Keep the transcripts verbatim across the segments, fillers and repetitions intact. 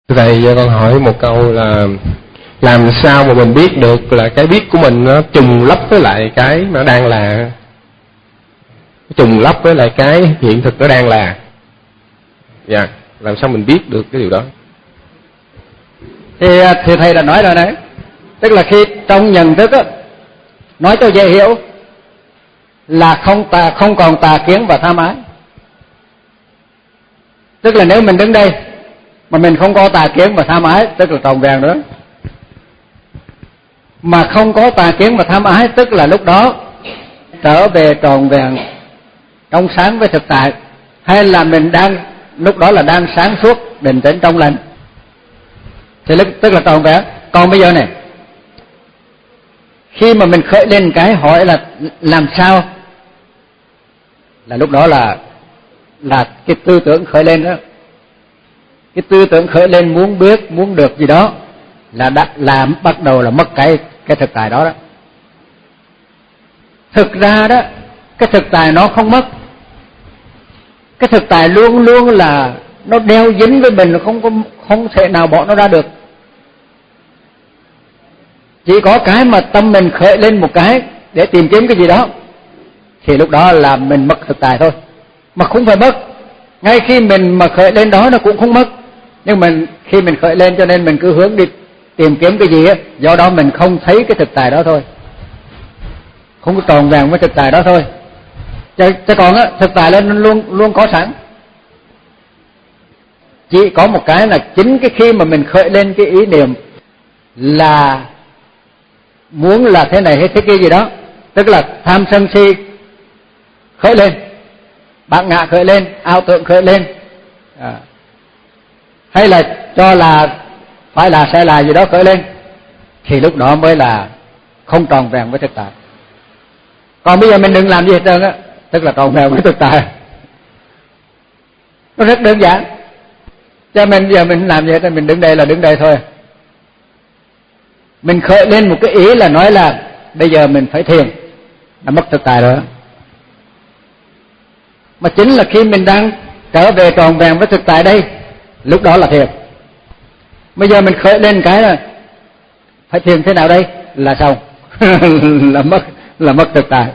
Thầy cho con hỏi một câu là làm sao mà mình biết được là cái biết của mình nó trùng lắp với lại cái nó đang là trùng lắp với lại cái hiện thực nó đang là. Dạ, yeah. Làm sao mình biết được cái điều đó? Thì, thì thầy đã nói rồi đấy. Tức là khi trong nhận thức á, nói cho dễ hiểu là không tà, không còn tà kiến và tham ái. Tức là nếu mình đứng đây mà mình không có tà kiến và tham ái, tức là tròn vẹn nữa. Mà không có tà kiến và tham ái, tức là lúc đó trở về tròn vẹn trong sáng với thực tại, hay là mình đang lúc đó là đang sáng suốt định tĩnh trong lành, thì tức là tròn vẹn. Còn bây giờ này, khi mà mình khởi lên cái hỏi là làm sao, là lúc đó là là cái tư tưởng khởi lên đó. Cái tư tưởng khởi lên muốn biết, muốn được gì đó là đã làm bắt đầu là mất cái cái thực tại đó đó. Thực ra đó, cái thực tại nó không mất. Cái thực tại luôn luôn là nó đeo dính với mình, không có không thể nào bỏ nó ra được. Chỉ có cái mà tâm mình khởi lên một cái để tìm kiếm cái gì đó, thì lúc đó là mình mất thực tại thôi. Mà không phải mất, ngay khi mình mà khởi lên đó nó cũng không mất. Nhưng mình khi mình khởi lên cho nên mình cứ hướng đi tìm kiếm cái gì á, do đó mình không thấy cái thực tại đó thôi, không có tròn vẹn với thực tại đó thôi. Chứ, chứ còn á, thực tại lên luôn luôn có sẵn. Chỉ có một cái là chính cái khi mà mình khởi lên cái ý niệm là muốn là thế này hay thế kia gì đó, tức là tham sân si khởi lên, bản ngã khởi lên, ảo tưởng khởi lên, à, hay là cho là phải là sai là gì đó khởi lên, thì lúc đó mới là không tròn vẹn với thực tại. Còn bây giờ mình đừng làm gì hết trơn á, tức là tròn vẹn với thực tại. Nó rất đơn giản. Cho mình giờ mình làm gì hết, mình đứng đây là đứng đây thôi. Mình khởi lên một cái ý là nói là bây giờ mình phải thiền, là mất thực tại rồi đó. Mà chính là khi mình đang trở về tròn vẹn với thực tại đây, lúc đó là thiền. Bây giờ mình khởi lên cái là phải thiền thế nào đây là xong. là mất là mất thực tại,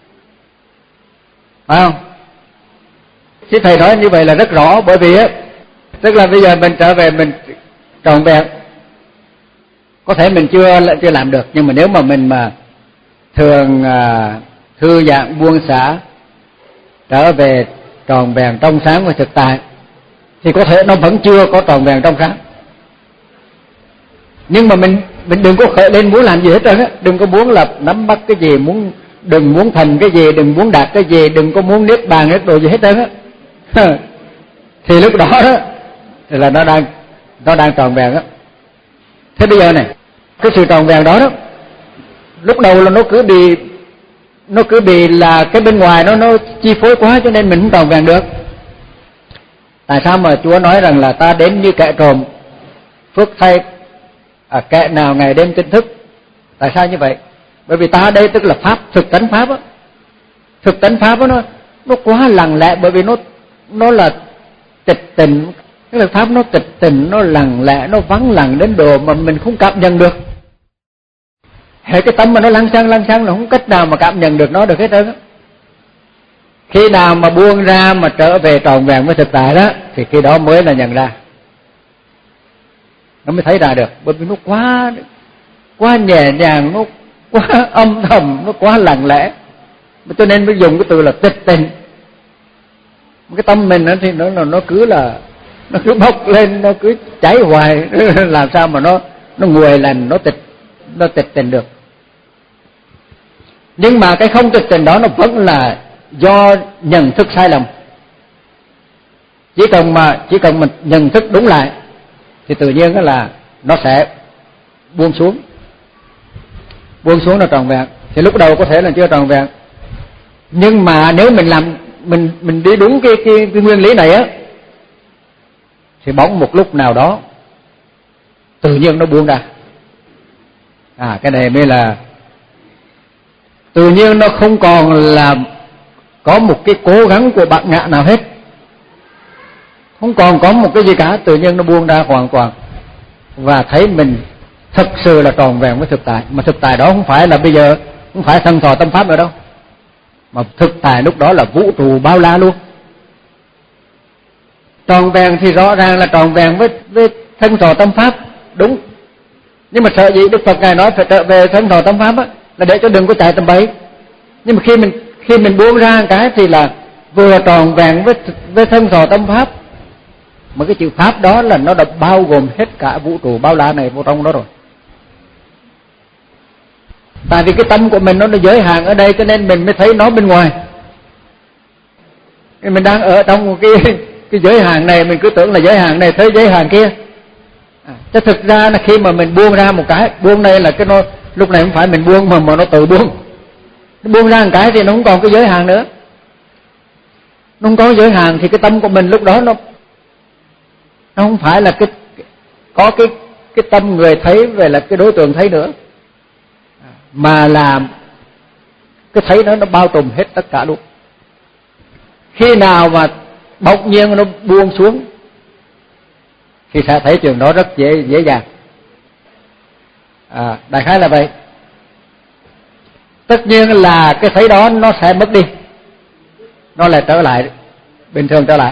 phải không? Chứ thầy nói như vậy là rất rõ, bởi vì á, tức là bây giờ mình trở về mình tròn vẹn, có thể mình chưa chưa làm được, nhưng mà nếu mà mình mà thường à, thư giãn buông xả, trở về tròn vẹn trong sáng với thực tại, thì có thể nó vẫn chưa có tròn vẹn trong sáng. Nhưng mà mình mình đừng có khởi lên muốn làm gì hết trơn á, đừng có muốn là nắm bắt cái gì, muốn đừng muốn thành cái gì, đừng muốn đạt cái gì, đừng có muốn niết bàn niết đồ gì hết trơn á. Thì lúc đó đó thì là nó đang nó đang tròn vẹn á. Thế bây giờ này, cái sự tròn vẹn đó đó, lúc đầu là nó cứ bị nó cứ bị là cái bên ngoài nó nó chi phối quá, cho nên mình không tròn vẹn được. Tại sao mà Chúa nói rằng là ta đến như kẻ trộm, phước thay à, kẻ nào ngày đêm tỉnh thức? Tại sao như vậy? Bởi vì ta ở đây tức là pháp, thực tánh pháp á. Thực tánh pháp á, nó nó quá lặng lẽ, bởi vì nó nó là tịch tịnh. Cái là pháp nó tịch tịnh, nó lặng lẽ, nó vắng lặng đến độ mà mình không cảm nhận được. Hệ cái tâm mà nó lăng xăng lăng xăng là không cách nào mà cảm nhận được nó được hết trơn á. Khi nào mà buông ra mà trở về tròn vẹn với thực tại đó, thì khi đó mới là nhận ra, nó mới thấy ra được. Bởi vì nó quá quá nhẹ nhàng, nó quá âm thầm, nó quá lặng lẽ, cho nên mới dùng cái từ là tịch tịnh. Cái tâm mình thì nó nó cứ là nó cứ bốc lên, nó cứ cháy hoài, làm sao mà nó nó nguội lành, nó tịch nó tịch tịnh được. Nhưng mà cái không tịch tịnh đó nó vẫn là do nhận thức sai lầm. Chỉ cần mà chỉ cần mình nhận thức đúng lại thì tự nhiên đó là nó sẽ buông xuống, buông xuống là tròn vẹn. Thì lúc đầu có thể là chưa tròn vẹn, nhưng mà nếu mình làm mình mình đi đúng cái cái, cái nguyên lý này á, thì bỗng một lúc nào đó tự nhiên nó buông ra. À, cái này mới là tự nhiên, nó không còn là có một cái cố gắng của bản ngã nào hết, không còn có một cái gì cả, tự nhiên nó buông ra hoàn toàn và thấy mình thực sự là tròn vẹn với thực tại. Mà thực tại đó không phải là bây giờ, không phải thân thọ tâm pháp nữa đâu, mà thực tại lúc đó là vũ trụ bao la luôn. Tròn vẹn thì rõ ràng là tròn vẹn với với thân thọ tâm pháp, đúng. Nhưng mà sợ gì Đức Phật ngài nói phải trở về thân thọ tâm pháp á, là để cho đừng có chạy tầm bậy. Nhưng mà khi mình khi mình buông ra cái thì là vừa tròn vẹn với với thân thọ tâm pháp, mà cái chữ pháp đó là nó đã bao gồm hết cả vũ trụ bao la này vô trong đó rồi. Tại vì cái tâm của mình nó, nó giới hạn ở đây, cho nên mình mới thấy nó bên ngoài. Mình đang ở trong một cái cái giới hạn này, mình cứ tưởng là giới hạn này, thấy giới hạn kia. À, chứ thực ra là khi mà mình buông ra một cái, buông đây là cái nó lúc này không phải mình buông mà mà nó tự buông. Nó buông ra một cái thì nó không còn cái giới hạn nữa. Nó không có giới hạn thì cái tâm của mình lúc đó nó nó không phải là cái có cái cái tâm người thấy về là cái đối tượng thấy nữa, mà là cái thấy đó nó bao trùm hết tất cả luôn. Khi nào mà bỗng nhiên nó buông xuống thì sẽ thấy chuyện đó rất dễ dễ dàng. À, đại khái là vậy. Tất nhiên là cái thấy đó nó sẽ mất đi, nó lại trở lại bình thường trở lại.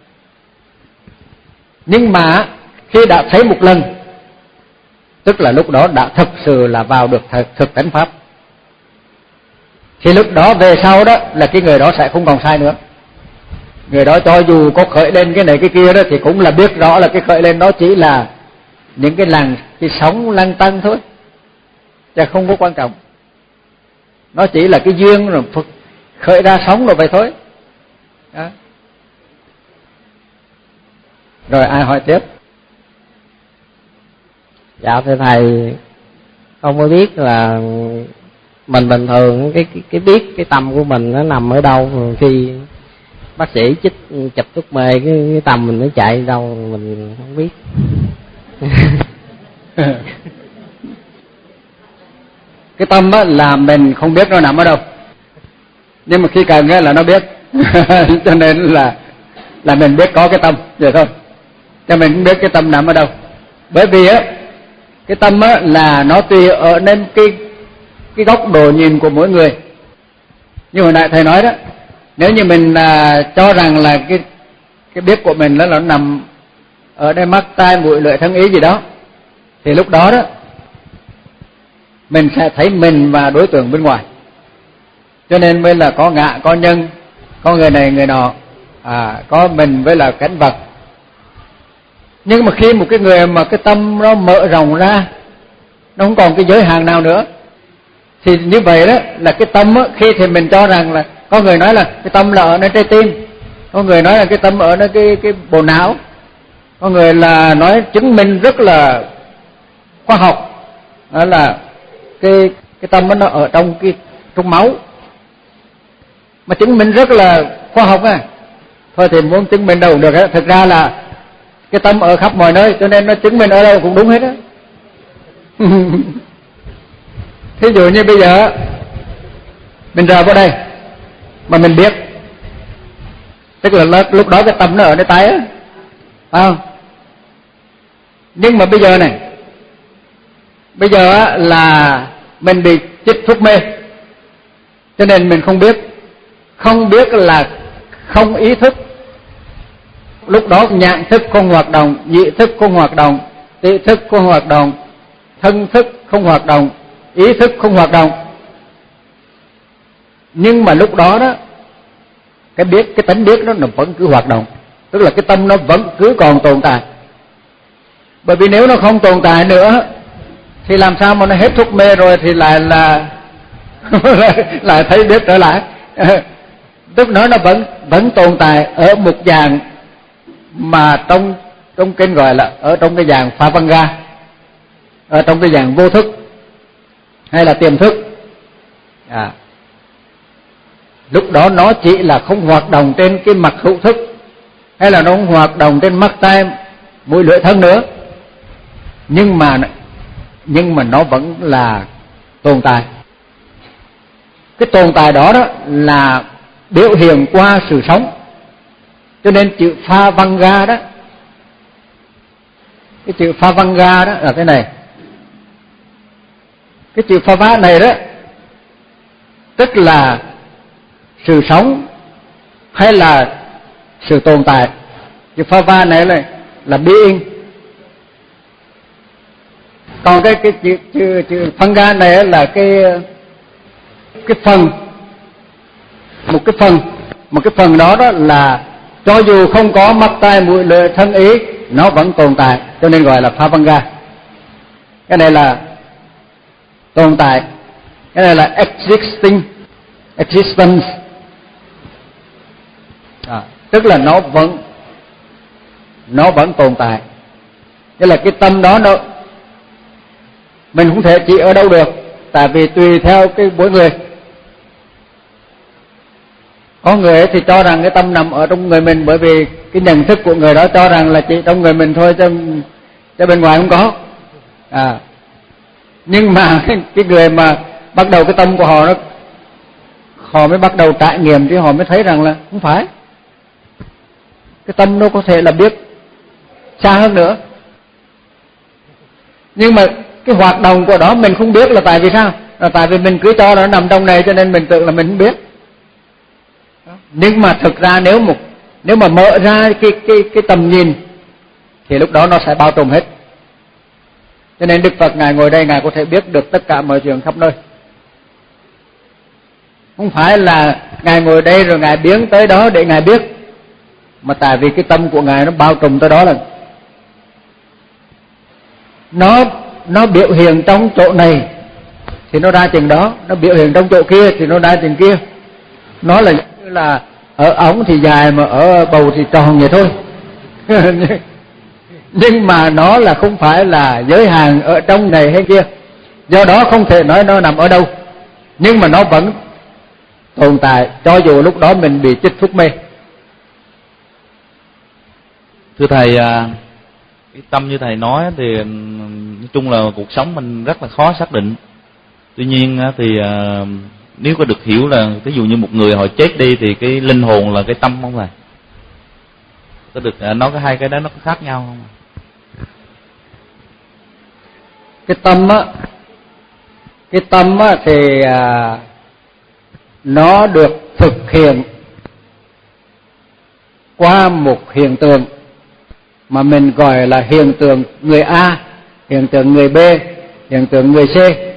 Nhưng mà khi đã thấy một lần, tức là lúc đó đã thực sự là vào được thực tánh pháp, thì lúc đó về sau đó là cái người đó sẽ không còn sai nữa. Người đó cho dù có khởi lên cái này cái kia đó thì cũng là biết rõ là cái khởi lên đó chỉ là những cái làn, cái sóng lăn tăn thôi, chứ không có quan trọng. Nó chỉ là cái duyên rồi khởi ra sóng rồi vậy thôi đó. Rồi ai hỏi tiếp? Dạ thưa thầy, không có biết là mình bình thường cái cái, cái biết cái tâm của mình nó nằm ở đâu, khi bác sĩ chích chụp thuốc mê cái, cái tâm mình nó chạy đâu mình không biết. Cái tâm á là mình không biết nó nằm ở đâu, nhưng mà khi cần á là nó biết. Cho nên là là mình biết có cái tâm vậy thôi, cho mình không biết cái tâm nằm ở đâu. Bởi vì á cái tâm á là nó tùy ở nên cái cái góc độ nhìn của mỗi người. Như hồi nãy thầy nói đó, nếu như mình à, cho rằng là cái cái biết của mình đó là nó nằm ở đây mắt tai mũi lưỡi thân ý gì đó, thì lúc đó đó mình sẽ thấy mình và đối tượng bên ngoài. Cho nên mới là có ngã, có nhân, có người này người nọ, à, có mình với là cảnh vật. Nhưng mà khi một cái người mà cái tâm nó mở rộng ra, nó không còn cái giới hạn nào nữa, thì như vậy đó là cái tâm á, khi thì mình cho rằng là có người nói là cái tâm là ở nơi trái tim, có người nói là cái tâm ở nơi cái cái bộ não, có người là nói chứng minh rất là khoa học, đó là cái cái tâm nó ở trong cái trong máu, mà chứng minh rất là khoa học à. Thôi thì muốn chứng minh đâu được á, thực ra là cái tâm ở khắp mọi nơi, cho nên nó chứng minh ở đâu cũng đúng hết á. Thí dụ như bây giờ mình rờ vào đây mà mình biết, tức là lúc đó cái tâm nó ở nơi tay á, phải không? Nhưng mà bây giờ này, bây giờ á là mình bị chích thuốc mê, cho nên mình không biết. Không biết là không ý thức. Lúc đó nhãn thức không hoạt động, nhị thức không hoạt động, tị thức không hoạt động, thân thức không hoạt động, ý thức không hoạt động. Nhưng mà lúc đó đó cái biết, cái tánh biết đó nó vẫn cứ hoạt động, tức là cái tâm nó vẫn cứ còn tồn tại. Bởi vì nếu nó không tồn tại nữa thì làm sao mà nó hết thuốc mê rồi thì lại là lại thấy biết trở lại. Tức nó nó vẫn vẫn tồn tại ở một dạng mà trong trong kinh gọi là ở trong cái dạng pha văn ga, ở trong cái dạng vô thức hay là tiềm thức. À, lúc đó nó chỉ là không hoạt động trên cái mặt hữu thức, hay là nó không hoạt động trên mắt tai mũi lưỡi thân nữa, nhưng mà nhưng mà nó vẫn là tồn tại. Cái tồn tại đó đó là biểu hiện qua sự sống, Cho nên chữ Phavanga đó, cái chữ Phavanga đó là thế này. Cái chữ Phava này đó tức là sự sống hay là sự tồn tại. Chữ Phava này là là being. Còn cái cái chữ chữ chữ Phanga này là cái cái phần, một cái phần, một cái phần đó đó là cho dù không có mắt tai mũi lưỡi thân ý nó vẫn tồn tại, cho nên gọi là Phavanga. Cái này là tồn tại, cái này là existing, existence, à, tức là nó vẫn nó vẫn tồn tại. Tức là cái tâm đó nó mình không thể chỉ ở đâu được, tại vì tùy theo cái mỗi người. Có người thì cho rằng cái tâm nằm ở trong người mình, bởi vì cái nhận thức của người đó cho rằng là chỉ trong người mình thôi, chứ, chứ bên ngoài không có. À, nhưng mà cái, cái người mà bắt đầu cái tâm của họ nó họ mới bắt đầu trải nghiệm thì họ mới thấy rằng là không phải. Cái tâm nó có thể là biết xa hơn nữa, nhưng mà cái hoạt động của đó mình không biết là tại vì sao? Là tại vì mình cứ cho nó nằm trong này cho nên mình tưởng là mình không biết. Nhưng mà thực ra nếu một nếu mà mở ra cái cái cái tầm nhìn thì lúc đó nó sẽ bao trùm hết. Cho nên Đức Phật ngài ngồi đây ngài có thể biết được tất cả mọi chuyện khắp nơi. Không phải là ngài ngồi đây rồi ngài biến tới đó để ngài biết, mà tại vì cái tâm của ngài nó bao trùm tới đó là nó nó biểu hiện trong chỗ này thì nó ra chừng đó, nó biểu hiện trong chỗ kia thì nó ra chừng kia. Nó là như là ở ống thì dài mà ở bầu thì tròn vậy thôi. Nhưng mà nó là không phải là giới hạn ở trong này hay kia, do đó không thể nói nó nằm ở đâu, nhưng mà nó vẫn tồn tại cho dù lúc đó mình bị chích thuốc mê. Thưa thầy, cái tâm như thầy nói thì nói chung là cuộc sống mình rất là khó xác định. Tuy nhiên thì nếu có được hiểu là ví dụ như một người họ chết đi thì cái linh hồn là cái tâm không thầy? Có được nói cái hai cái đó nó có khác nhau không? Cái tâm á, cái tâm á thì à, nó được thực hiện qua một hiện tượng mà mình gọi là hiện tượng người A, hiện tượng người B, hiện tượng người C.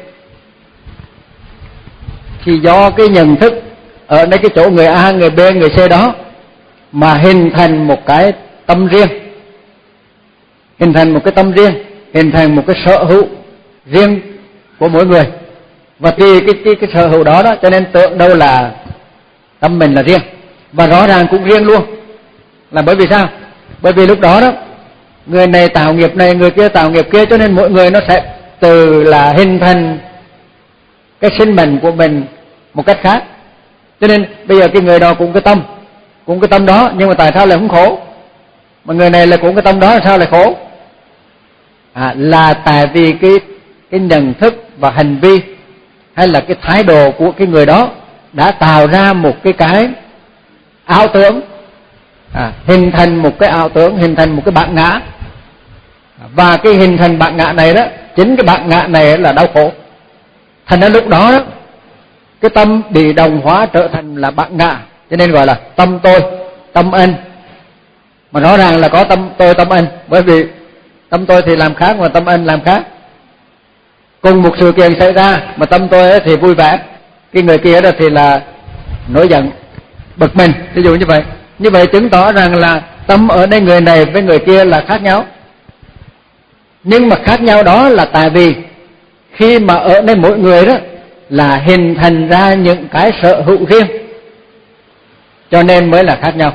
Thì do cái nhận thức ở đây cái chỗ người A, người B, người C đó mà hình thành một cái tâm riêng, hình thành một cái tâm riêng, hình thành một cái sở hữu riêng của mỗi người. Và vì cái, cái, cái sở hữu đó đó cho nên tưởng đâu là tâm mình là riêng, và rõ ràng cũng riêng luôn. Là bởi vì sao? Bởi vì lúc đó đó người này tạo nghiệp này, người kia tạo nghiệp kia, cho nên mỗi người nó sẽ từ là hình thành cái sinh mệnh của mình một cách khác. Cho nên bây giờ cái người đó cũng cái tâm, cũng cái tâm đó, nhưng mà tại sao lại không khổ? Mà người này là cũng cái tâm đó, sao lại khổ? À, là tại vì cái cái nhận thức và hành vi hay là cái thái độ của cái người đó đã tạo ra một cái cái ảo tưởng, à, hình thành một cái ảo tưởng, hình thành một cái bản ngã. Và cái hình thành bản ngã này đó, chính cái bản ngã này là đau khổ. Thành ra lúc đó, đó cái tâm bị đồng hóa trở thành là bản ngã, cho nên gọi là tâm tôi, tâm anh. Mà rõ ràng là có tâm tôi, tâm anh, bởi vì tâm tôi thì làm khác mà tâm anh làm khác. Cùng một sự kiện xảy ra mà tâm tôi thì vui vẻ, cái người kia đó thì là nổi giận, bực mình, ví dụ như vậy. Như vậy chứng tỏ rằng là tâm ở đây người này với người kia là khác nhau. Nhưng mà khác nhau đó là tại vì khi mà ở đây mỗi người đó là hình thành ra những cái sở hữu riêng, cho nên mới là khác nhau.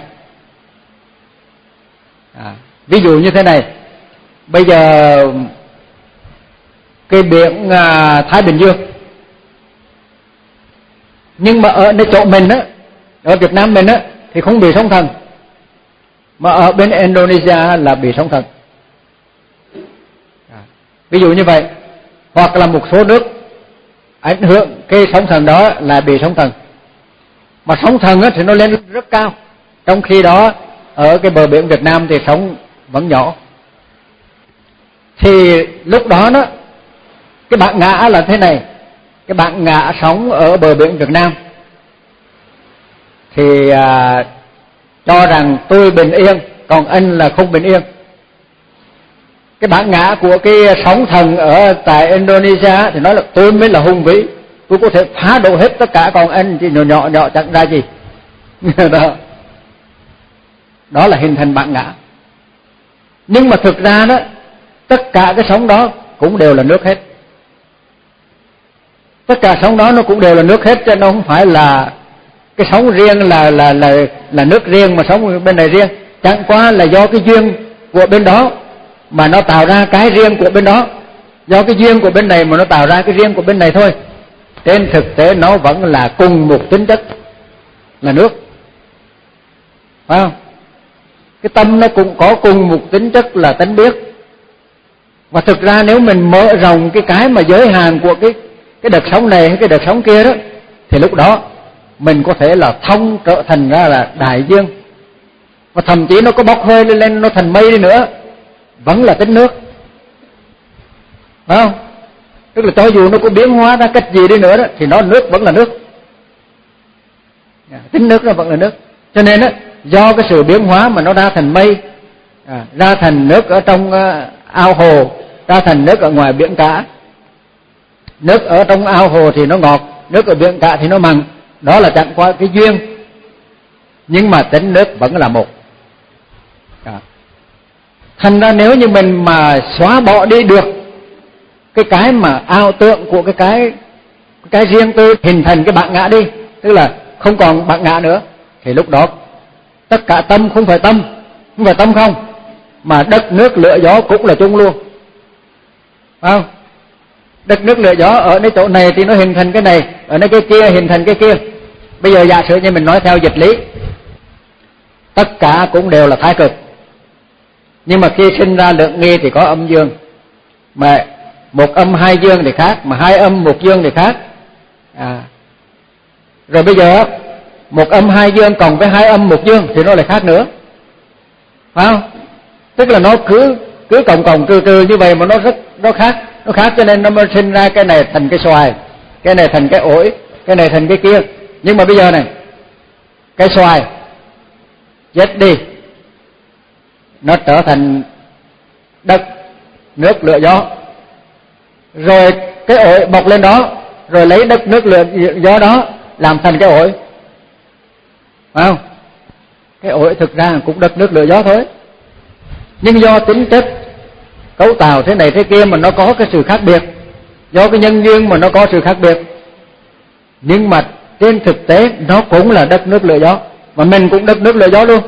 À, ví dụ như thế này, bây giờ cái biển à, Thái Bình Dương, nhưng mà ở nơi chỗ mình á, ở Việt Nam mình á thì không bị sóng thần, mà ở bên Indonesia là bị sóng thần. À, ví dụ như vậy. Hoặc là một số nước ảnh hưởng cái sóng thần đó là bị sóng thần, mà sóng thần á thì nó lên rất cao, trong khi đó ở cái bờ biển Việt Nam thì sóng vẫn nhỏ. Thì lúc đó đó, cái bản ngã là thế này, cái bản ngã sống ở bờ biển Việt Nam thì à, cho rằng tôi bình yên, còn anh là không bình yên. Cái bản ngã của cái sóng thần ở tại Indonesia thì nói là tôi mới là hùng vĩ, tôi có thể phá đổ hết tất cả, còn anh thì nhỏ nhỏ nhỏ chẳng ra gì. đó. đó là hình thành bản ngã. Nhưng mà thực ra đó, tất cả cái sóng đó cũng đều là nước hết. Tất cả sóng đó nó cũng đều là nước hết, chứ nó không phải là cái sóng riêng là là là là nước riêng mà sóng bên này riêng. Chẳng qua là do cái duyên của bên đó mà nó tạo ra cái riêng của bên đó, do cái duyên của bên này mà nó tạo ra cái riêng của bên này thôi. Trên thực tế nó vẫn là cùng một tính chất là nước, phải không? Cái tâm nó cũng có cùng một tính chất là tánh biết. Và thực ra nếu mình mở rộng cái cái mà giới hạn của cái cái đợt sống này hay cái đợt sống kia đó, thì lúc đó mình có thể là thông trở thành ra là đại dương. Và thậm chí nó có bốc hơi lên, lên nó thành mây đi nữa, vẫn là tính nước, phải không? Tức là cho dù nó có biến hóa ra cách gì đi nữa đó, thì nó nước vẫn là nước, tính nước nó vẫn là nước. Cho nên đó, do cái sự biến hóa mà nó ra thành mây, à, ra thành nước ở trong uh, ao hồ, ra thành nước ở ngoài biển cả. Nước ở trong ao hồ thì nó ngọt, nước ở biển cả thì nó mặn. Đó là chẳng qua cái duyên, nhưng mà tính nước vẫn là một. à. Thành ra nếu như mình mà xóa bỏ đi được cái cái mà ảo tượng của cái cái cái riêng tư, hình thành cái bản ngã đi, tức là không còn bản ngã nữa, thì lúc đó tất cả tâm không phải tâm, không phải tâm không, mà đất nước lửa gió cũng là chung luôn, phải không? Đất nước lửa gió ở nơi chỗ này thì nó hình thành cái này, ở nơi cái kia hình thành cái kia. Bây giờ giả sử như mình nói theo dịch lý, tất cả cũng đều là thái cực, nhưng mà khi sinh ra lượng nghi thì có âm dương, mà một âm hai dương thì khác, mà hai âm một dương thì khác. à. Rồi bây giờ một âm hai dương cộng với hai âm một dương thì nó lại khác nữa, phải không? Tức là nó cứ cứ cộng cộng trừ trừ như vậy mà nó rất nó khác, nó khác cho nên nó mới sinh ra cái này thành cái xoài, cái này thành cái ổi, cái này thành cái kia. Nhưng mà bây giờ này, cái xoài chết đi, nó trở thành đất, nước, lửa, gió. Rồi cái ổi bọc lên đó, rồi lấy đất, nước, lửa, gió đó làm thành cái ổi, phải không? Cái ổi thực ra cũng đất, nước, lửa, gió thôi, nhưng do tính chất cấu tạo thế này thế kia mà nó có cái sự khác biệt, do cái nhân duyên mà nó có sự khác biệt. Nhưng mà trên thực tế nó cũng là đất, nước, lửa, gió, mà mình cũng đất, nước, lửa, gió luôn.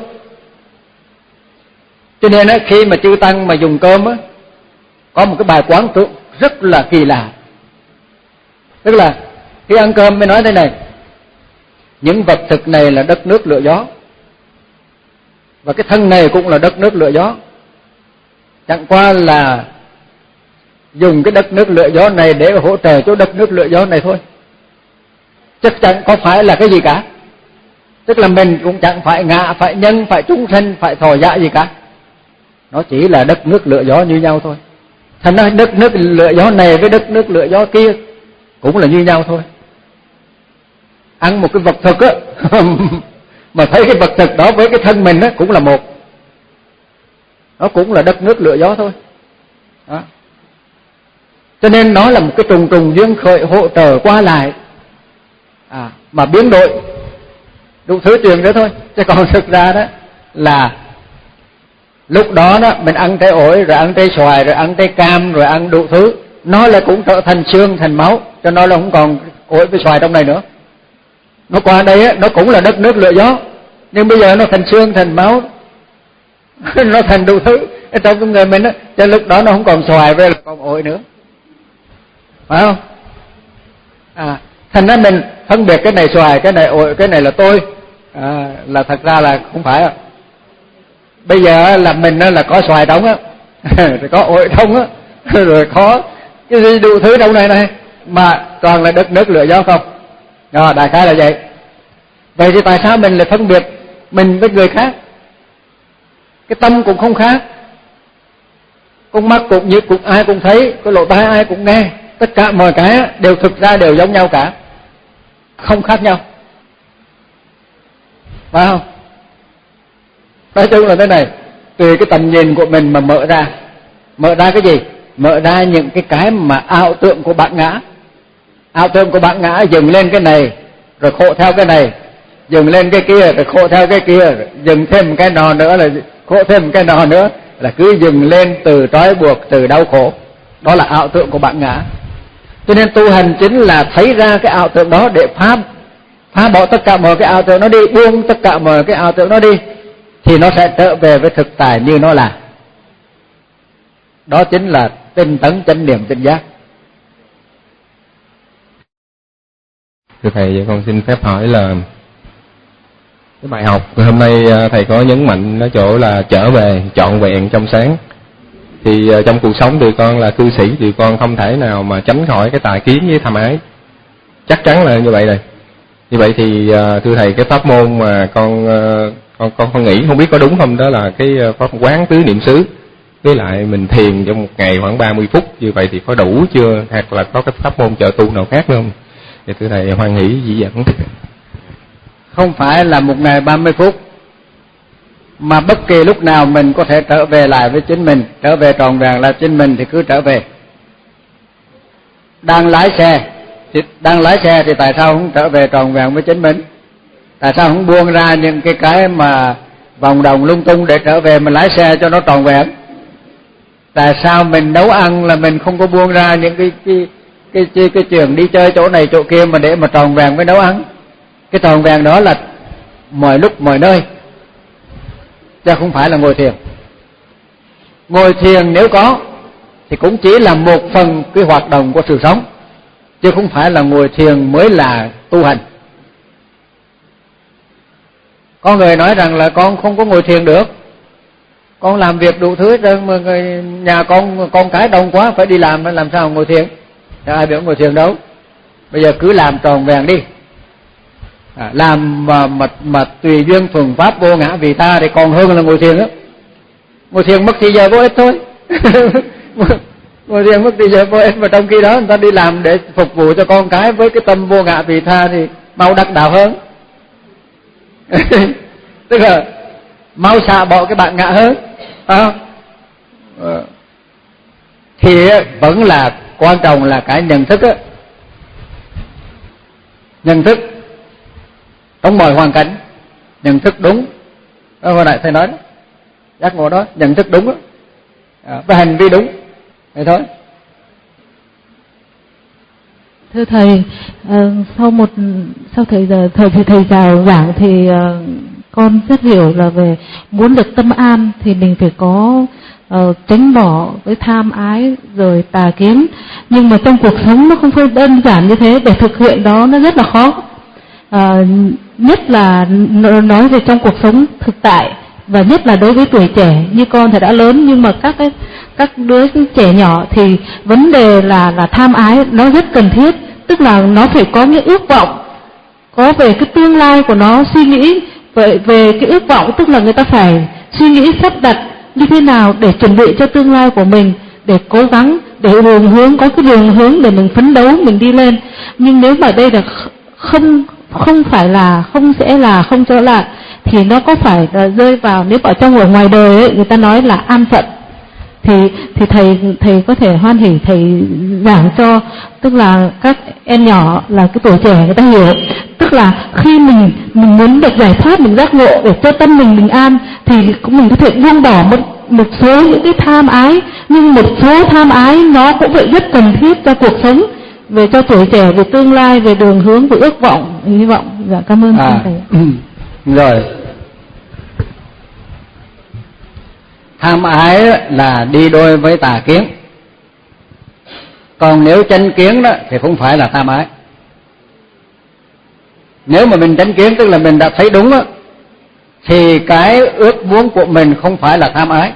Cho nên á, khi mà chư tăng mà dùng cơm á, có một cái bài quán rất là kỳ lạ. Tức là khi ăn cơm mới nói thế này: những vật thực này là đất, nước, lửa, gió, và cái thân này cũng là đất, nước, lửa, gió. Chẳng qua là dùng cái đất, nước, lửa, gió này để hỗ trợ cho đất, nước, lửa, gió này thôi, chắc chẳng có phải là cái gì cả. Tức là mình cũng chẳng phải ngạ, phải nhân, phải chúng sanh, phải thọ dạ gì cả. Nó chỉ là đất, nước, lửa, gió như nhau thôi. Thành ra đất, nước, lửa, gió này với đất, nước, lửa, gió kia cũng là như nhau thôi. Ăn một cái vật thực á mà thấy cái vật thực đó với cái thân mình á cũng là một, nó cũng là đất, nước, lửa, gió thôi đó. Cho nên nó là một cái trùng trùng duyên khởi hỗ trợ qua lại, à, mà biến đổi đủ thứ chuyện đó thôi. Chứ còn thực ra đó là lúc đó đó mình ăn trái ổi, rồi ăn trái xoài, rồi ăn trái cam, rồi ăn đủ thứ, nó là cũng trở thành xương thành máu, cho nó là không còn ổi với xoài trong này nữa. Nó qua đây á, nó cũng là đất, nước, lửa, gió, nhưng bây giờ nó thành xương thành máu nó thành đủ thứ ở trong cái người mình á, cho lúc đó nó không còn xoài với còn ổi nữa, phải không? À, thành ra mình phân biệt cái này xoài, cái này ổi, cái này là tôi, à, là thật ra là không phải. Bây giờ là mình là có xoài trong á rồi có ổi trong á, rồi có cái gì đủ thứ trong này này, mà toàn là đất, nước, lửa, gió không. Rồi đại khái là vậy. Vậy thì tại sao mình lại phân biệt mình với người khác? cái tâm cũng không khác, con mắt cũng như cũng ai cũng thấy, cái lỗ tai ai cũng nghe, tất cả mọi cái đều thực ra đều giống nhau cả, không khác nhau, phải không? Nói chung là thế này, tùy cái tầm nhìn của mình mà mở ra, mở ra cái gì? Mở ra những cái cái mà ảo tượng của bản ngã, ảo tượng của bản ngã dừng lên cái này rồi khổ theo cái này, dừng lên cái kia rồi khổ theo cái kia, dừng thêm cái nọ nữa là khổ thêm cái nọ nữa, là cứ dừng lên từ trói buộc, từ đau khổ. Đó là ảo tượng của bản ngã. Cho nên tu hành chính là thấy ra cái ảo tượng đó để phá phá bỏ tất cả mọi cái ảo tượng nó đi, buông tất cả mọi cái ảo tượng nó đi, thì nó sẽ trở về với thực tại như nó là. Đó chính là tinh tấn chánh niệm tinh giác. Thưa thầy, vậy con xin phép hỏi là cái bài học hôm nay thầy có nhấn mạnh ở chỗ là trở về trọn vẹn trong sáng. Thì trong cuộc sống tụi con là cư sĩ, tụi con không thể nào mà tránh khỏi cái tà kiến với tham ái, chắc chắn là như vậy rồi. Như vậy thì thưa thầy, cái pháp môn mà con con con, con nghĩ không biết có đúng không, đó là cái pháp quán tứ niệm xứ, với lại mình thiền trong một ngày khoảng ba mươi phút, như vậy thì có đủ chưa, hoặc là có cái pháp môn trợ tu nào khác nữa không? Thì thưa thầy hoan hỷ chỉ dẫn. Không phải là một ngày ba mươi phút, mà bất kỳ lúc nào mình có thể trở về lại với chính mình, trở về tròn vẹn là chính mình thì cứ trở về. Đang lái xe thì đang lái xe thì tại sao không trở về tròn vẹn với chính mình? Tại sao không buông ra những cái cái mà vòng đồng lung tung để trở về mình lái xe cho nó tròn vẹn? Tại sao mình nấu ăn là mình không có buông ra những cái cái cái cái, cái chuyện đi chơi chỗ này chỗ kia mà để mà tròn vẹn với nấu ăn? Cái tròn vẹn đó là mọi lúc mọi nơi, chứ không phải là ngồi thiền. Ngồi thiền nếu có thì cũng chỉ là một phần cái hoạt động của sự sống, chứ không phải là ngồi thiền mới là tu hành. Có người nói rằng là con không có ngồi thiền được, con làm việc đủ thứ hết, mà nhà con con cái đông quá phải đi làm, làm sao ngồi thiền? Ai biểu ngồi thiền đâu. Bây giờ cứ làm tròn vẹn đi, à, làm mà, mà mà tùy duyên thuần pháp vô ngã vì ta thì còn hơn là ngồi thiền đó. Ngồi thiền mất thì giờ vô ích thôi. Ngồi thiền mất thì giờ vô ích, mà trong khi đó người ta đi làm để phục vụ cho con cái với cái tâm vô ngã vì tha thì mau đắc đạo hơn. Tức là mau xả bỏ cái bản ngã hơn, à, thì vẫn là quan trọng là cái nhận thức á, nhận thức trong mọi hoàn cảnh, nhận thức đúng. Đó, hồi nãy thầy nói đó, giác ngộ đó, nhận thức đúng đó, à, với hành vi đúng, vậy thôi. Thưa thầy, uh, sau một sau thời giờ thời thì thầy chào giảng thì uh, con rất hiểu là về muốn được tâm an thì mình phải có uh, tránh bỏ cái tham ái rồi tà kiến, nhưng mà trong cuộc sống nó không phải đơn giản như thế, để thực hiện đó nó rất là khó. Uh, nhất là nói về trong cuộc sống thực tại, và nhất là đối với tuổi trẻ như con thì đã lớn, nhưng mà các cái các đứa trẻ nhỏ thì vấn đề là là tham ái nó rất cần thiết, tức là nó phải có những ước vọng, có về cái tương lai của nó suy nghĩ về về cái ước vọng, tức là người ta phải suy nghĩ sắp đặt như thế nào để chuẩn bị cho tương lai của mình, để cố gắng, để đường hướng, có cái đường hướng để mình phấn đấu, mình đi lên. Nhưng nếu mà đây là không không phải là không sẽ là không trở lại, thì nó có phải là rơi vào, nếu ở trong ở ngoài đời ấy, người ta nói là an phận, thì thì thầy thầy có thể hoan hỉ thầy giảng cho, tức là các em nhỏ là cái tuổi trẻ người ta hiểu, tức là khi mình mình muốn được giải thoát, mình giác ngộ để cho tâm mình bình an, thì cũng mình có thể buông bỏ một một số những cái tham ái, nhưng một số tham ái nó cũng vậy rất cần thiết cho cuộc sống, về cho tuổi trẻ, về tương lai, về đường hướng, về ước vọng, hy vọng. Dạ, cảm ơn à, thầy. Rồi, tham ái là đi đôi với tà kiến, còn nếu chánh kiến đó thì không phải là tham ái. Nếu mà mình chánh kiến tức là mình đã thấy đúng đó, thì cái ước muốn của mình không phải là tham ái.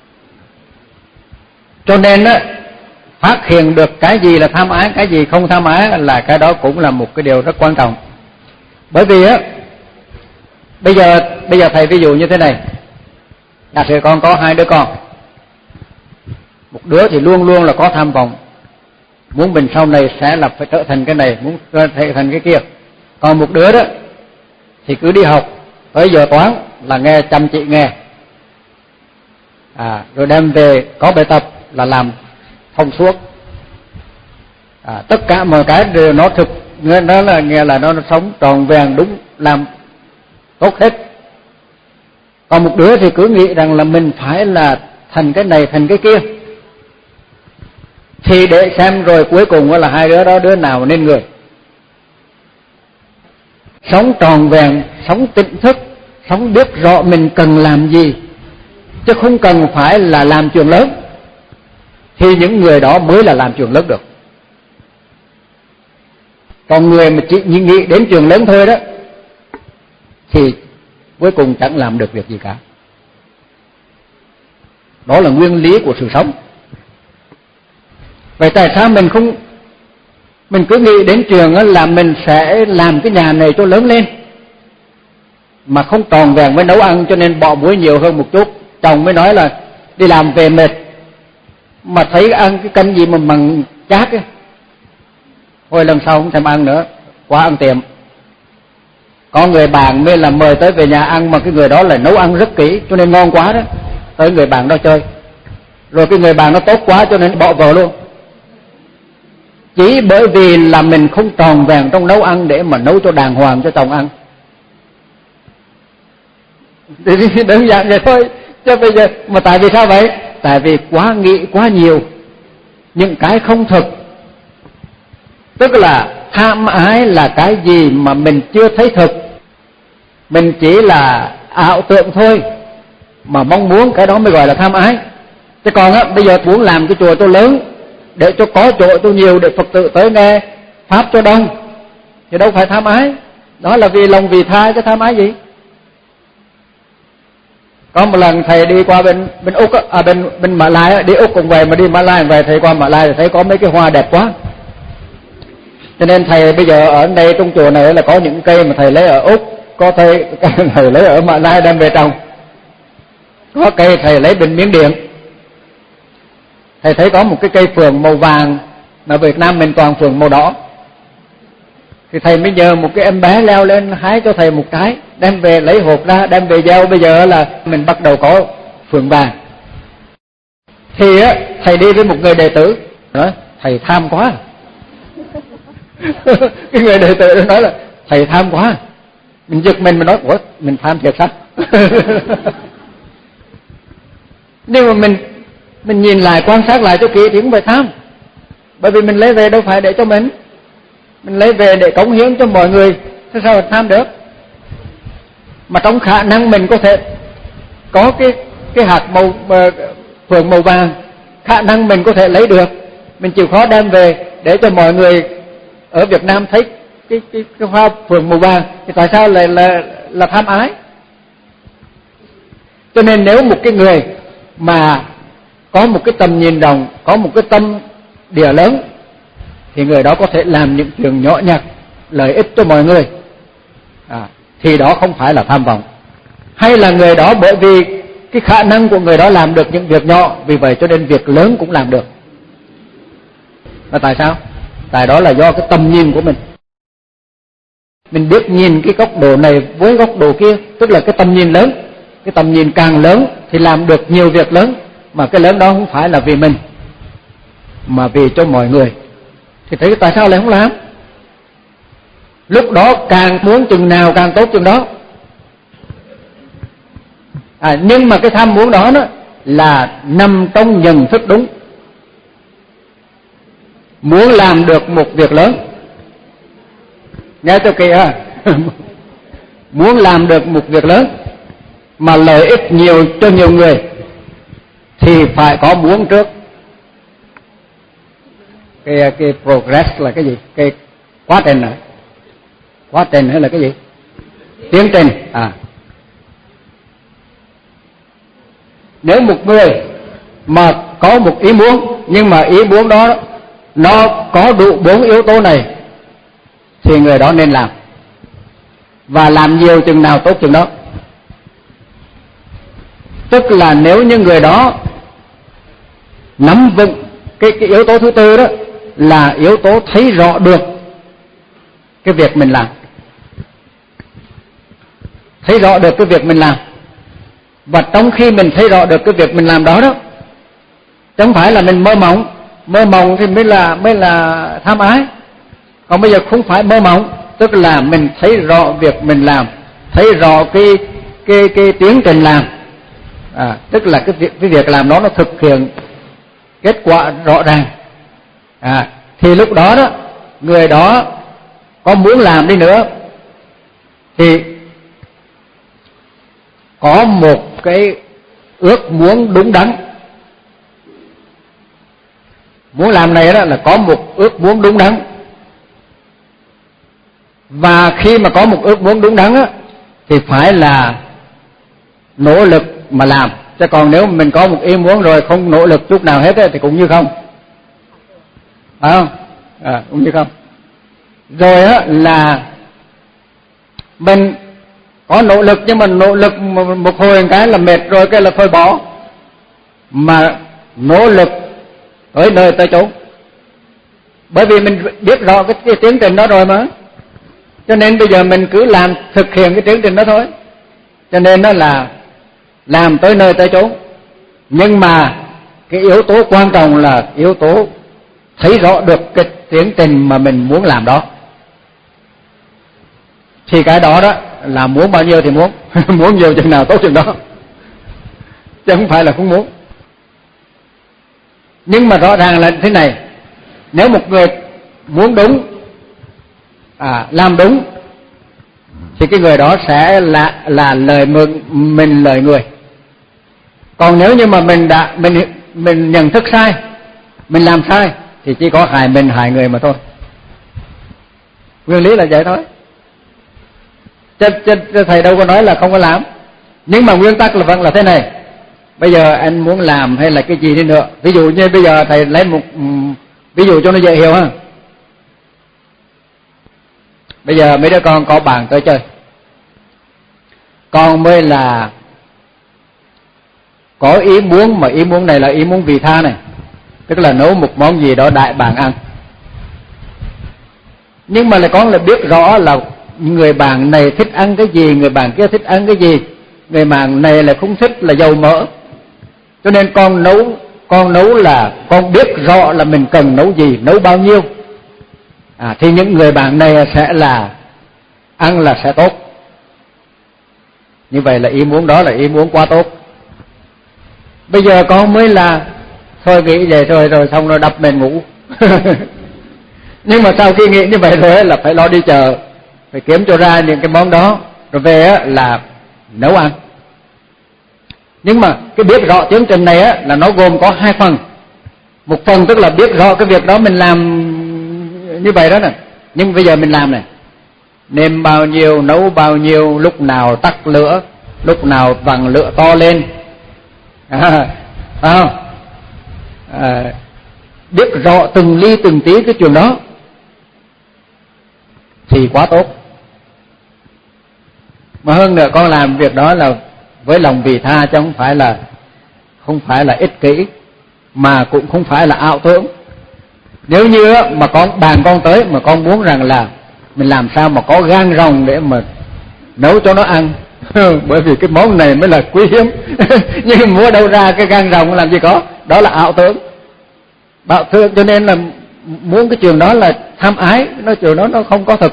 Cho nên đó, phát hiện được cái gì là tham ái, cái gì không tham ái là cái đó cũng là một cái điều rất quan trọng. Bởi vì á, bây giờ bây giờ thầy ví dụ như thế này, Giả sử con có hai đứa con, một đứa thì luôn luôn là có tham vọng, muốn mình sau này sẽ là phải trở thành cái này, muốn trở thành cái kia. Còn một đứa đó thì cứ đi học, tới giờ toán là nghe chăm chỉ nghe, à, rồi đem về có bài tập là làm thông suốt. À, tất cả mọi cái đều nó thực, nó là nghe là nó, nó sống tròn vẹn đúng, làm tốt hết. Còn một đứa thì cứ nghĩ rằng là mình phải là thành cái này thành cái kia, thì để xem rồi cuối cùng là hai đứa đó đứa nào nên người. Sống tròn vẹn, sống tỉnh thức, sống biết rõ mình cần làm gì, chứ không cần phải là làm chuyện lớn, thì những người đó mới là làm chuyện lớn được. Còn người mà chỉ nghĩ đến chuyện lớn thôi đó thì cuối cùng chẳng làm được việc gì cả. Đó là nguyên lý của sự sống. Vậy tại sao mình không, mình cứ nghĩ đến chuyện là mình sẽ làm cái nhà này cho lớn lên, mà không tròn vẹn với nấu ăn, cho nên bỏ muối nhiều hơn một chút. Chồng mới nói là đi làm về mệt, mà thấy ăn cái canh gì mà mặn chát ấy, thôi lần sau không thèm ăn nữa, qua ăn tiệm. Có người bạn mới là mời tới về nhà ăn, mà cái người đó là nấu ăn rất kỹ cho nên ngon quá đó, tới người bạn đó chơi, rồi cái người bạn nó tốt quá cho nên bỏ vợ luôn. Chỉ bởi vì là mình không tròn vẹn trong nấu ăn để mà nấu cho đàng hoàng cho chồng ăn. Đơn giản vậy thôi. Chứ bây giờ mà tại vì sao vậy? Tại vì quá nghĩ quá nhiều những cái không thực. Tức là tham ái là cái gì mà mình chưa thấy thực, mình chỉ là ảo tưởng thôi, mà mong muốn cái đó mới gọi là tham ái. Chứ còn á, bây giờ muốn làm cái chùa cho lớn, để cho có chỗ cho nhiều, để Phật tử tới nghe Pháp cho đông, thì đâu phải tham ái. Đó là vì lòng vì tha, chứ tham ái gì. Có một lần thầy đi qua bên bên Úc á, à, bên bên Mã Lai á, đi Úc cùng về, mà đi Mã Lai về, thầy qua Mã Lai thì thấy có mấy cái hoa đẹp quá. Cho nên thầy bây giờ ở đây trong chùa này là có những cây mà thầy lấy ở Úc, có thầy, thầy lấy ở Mã Lai đem về trồng, có cây thầy lấy bên Miến Điện. Thầy thấy có một cái cây phượng màu vàng, mà Việt Nam mình toàn phượng màu đỏ, thì thầy mới nhờ một cái em bé leo lên hái cho thầy một trái, đem về lấy hộp ra, đem về gieo. Bây giờ là mình bắt đầu có phượng vàng. Thì á, thầy đi với một người đệ tử, nói thầy tham quá. Cái người đệ tử đó nói là thầy tham quá. Mình giật mình, mình nói ủa, mình tham thiệt sao? Nhưng mà mình mình nhìn lại, quan sát lại cho kỹ thì không phải tham. Bởi vì mình lấy về đâu phải để cho mình, mình lấy về để cống hiến cho mọi người, thế sao mà tham được? Mà trong khả năng mình có thể có cái cái hạt màu phượng màu vàng, khả năng mình có thể lấy được, mình chịu khó đem về để cho mọi người ở Việt Nam thấy cái cái, cái hoa phượng màu vàng, thì tại sao lại là là tham ái? Cho nên nếu một cái người mà có một cái tầm nhìn rộng, có một cái tâm địa lớn, thì người đó có thể làm những chuyện nhỏ nhặt lợi ích cho mọi người, à, thì đó không phải là tham vọng. Hay là người đó bởi vì cái khả năng của người đó làm được những việc nhỏ, vì vậy cho nên việc lớn cũng làm được. Là tại sao? Tại đó là do cái tầm nhìn của mình. Mình biết nhìn cái góc độ này với góc độ kia, tức là cái tầm nhìn lớn. Cái tầm nhìn càng lớn thì làm được nhiều việc lớn, mà cái lớn đó không phải là vì mình, mà vì cho mọi người. Thì thấy tại sao lại không làm? Lúc đó càng muốn chừng nào càng tốt chừng đó. À, nhưng mà cái tham muốn đó, đó là nằm trong nhận thức đúng. Muốn làm được một việc lớn, nghe cho kỹ à. Muốn làm được một việc lớn mà lợi ích nhiều cho nhiều người thì phải có muốn trước. Cái, cái progress là cái gì? Cái quá trình này. Quá trình hay là cái gì? Tiến trình. À. Nếu một người mà có một ý muốn, nhưng mà ý muốn đó nó có đủ bốn yếu tố này, thì người đó nên làm. Và làm nhiều chừng nào tốt chừng đó. Tức là nếu như người đó nắm vững cái, cái yếu tố thứ tư đó là yếu tố thấy rõ được cái việc mình làm, thấy rõ được cái việc mình làm. Và trong khi mình thấy rõ được cái việc mình làm đó đó, chẳng phải là mình mơ mộng, mơ mộng thì mới là mới là tham ái. Còn bây giờ không phải mơ mộng, tức là mình thấy rõ việc mình làm, thấy rõ cái cái cái tiến trình làm, à, tức là cái việc cái việc làm đó nó thực hiện kết quả rõ ràng. À, thì lúc đó đó người đó có muốn làm đi nữa thì có một cái ước muốn đúng đắn. Muốn làm này đó là có một ước muốn đúng đắn. Và khi mà có một ước muốn đúng đắn á, thì phải là nỗ lực mà làm. Chứ còn nếu mình có một ý muốn rồi không nỗ lực chút nào hết ấy, thì cũng như không. Phải không? À, cũng như không. Rồi á là mình có nỗ lực, nhưng mà nỗ lực một hồi một cái là mệt rồi, cái là thôi bỏ. Mà nỗ lực tới nơi tới chỗ, bởi vì mình biết rõ cái, cái tiến trình đó rồi mà, cho nên bây giờ mình cứ làm thực hiện cái tiến trình đó thôi. Cho nên nó là làm tới nơi tới chỗ. Nhưng mà cái yếu tố quan trọng là yếu tố thấy rõ được cái tiến trình mà mình muốn làm đó. Thì cái đó đó là muốn bao nhiêu thì muốn, muốn nhiều chừng nào tốt chừng đó, chứ không phải là không muốn. Nhưng mà rõ ràng là thế này, nếu một người muốn đúng, à, làm đúng, thì cái người đó sẽ là là lời mình, mình lời người. Còn nếu như mà mình đã mình mình nhận thức sai, mình làm sai, thì chỉ có hại mình hại người mà thôi. Nguyên lý là vậy thôi. Chứ, chứ, chứ thầy đâu có nói là không có làm. Nhưng mà nguyên tắc là vẫn là thế này. Bây giờ anh muốn làm hay là cái gì đi nữa, ví dụ như bây giờ thầy lấy một ví dụ cho nó dễ hiểu ha. Bây giờ mấy đứa con có bạn tới chơi, con mới là có ý muốn, mà ý muốn này là ý muốn vị tha này, tức là nấu một món gì đó đại bạn ăn. Nhưng mà lại con lại biết rõ là người bạn này thích ăn cái gì, người bạn kia thích ăn cái gì, người bạn này là không thích là dầu mỡ, cho nên con nấu con nấu là con biết rõ là mình cần nấu gì, nấu bao nhiêu, à, thì những người bạn này sẽ là ăn là sẽ tốt. Như vậy là ý muốn đó là ý muốn quá tốt. Bây giờ con mới là thôi nghĩ vậy rồi rồi xong rồi đập mền ngủ. Nhưng mà sau khi nghĩ như vậy rồi là phải lo đi chợ, phải kiếm cho ra những cái món đó, rồi về là nấu ăn. Nhưng mà cái biết rõ tiến trình này á, là nó gồm có hai phần. Một phần tức là biết rõ cái việc đó mình làm như vậy đó nè, nhưng bây giờ mình làm này, nêm bao nhiêu, nấu bao nhiêu, lúc nào tắt lửa, lúc nào vặn lửa to lên, à, à, à, biết rõ từng ly từng tí cái chuyện đó thì quá tốt. Mà hơn nữa con làm việc đó là với lòng vị tha, chứ không phải là không phải là ích kỷ, mà cũng không phải là ảo tưởng. Nếu như mà con bàn con tới mà con muốn rằng là mình làm sao mà có gan rồng để mà nấu cho nó ăn, bởi vì cái món này mới là quý hiếm. Nhưng mua đâu ra cái gan rồng làm gì có, đó là ảo tưởng. Ảo tưởng, cho nên là muốn cái chuyện đó là tham ái, nói chuyện đó nó không có thực.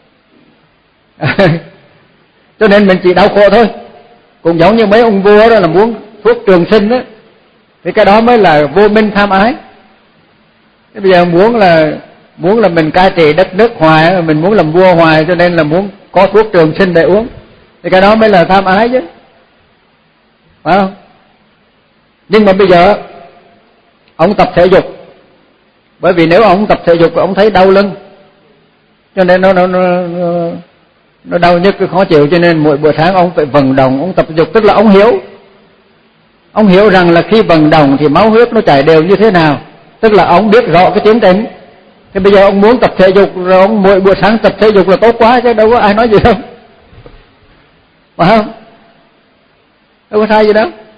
Cho nên mình chỉ đau khổ thôi. Cũng giống như mấy ông vua đó là muốn thuốc trường sinh đó, thì cái đó mới là vô minh tham ái. Thế bây giờ muốn là muốn là mình cai trị đất nước hoài, mình muốn làm vua hoài, cho nên là muốn có thuốc trường sinh để uống, thì cái đó mới là tham ái chứ, phải không? Nhưng mà bây giờ ông tập thể dục, bởi vì nếu ông tập thể dục ông thấy đau lưng, cho nên nó nó nó nó đau nhức, cái khó chịu, cho nên mỗi bữa sáng ông phải vận động, ông tập thể dục. Tức là ông hiểu, ông hiểu rằng là khi vận động thì máu huyết nó chảy đều như thế nào, tức là ông biết rõ cái tiến trình. Thì bây giờ ông muốn tập thể dục rồi ông mỗi buổi sáng tập thể dục là tốt quá, chứ đâu có ai nói gì đâu, phải không? Đâu có sai gì đâu.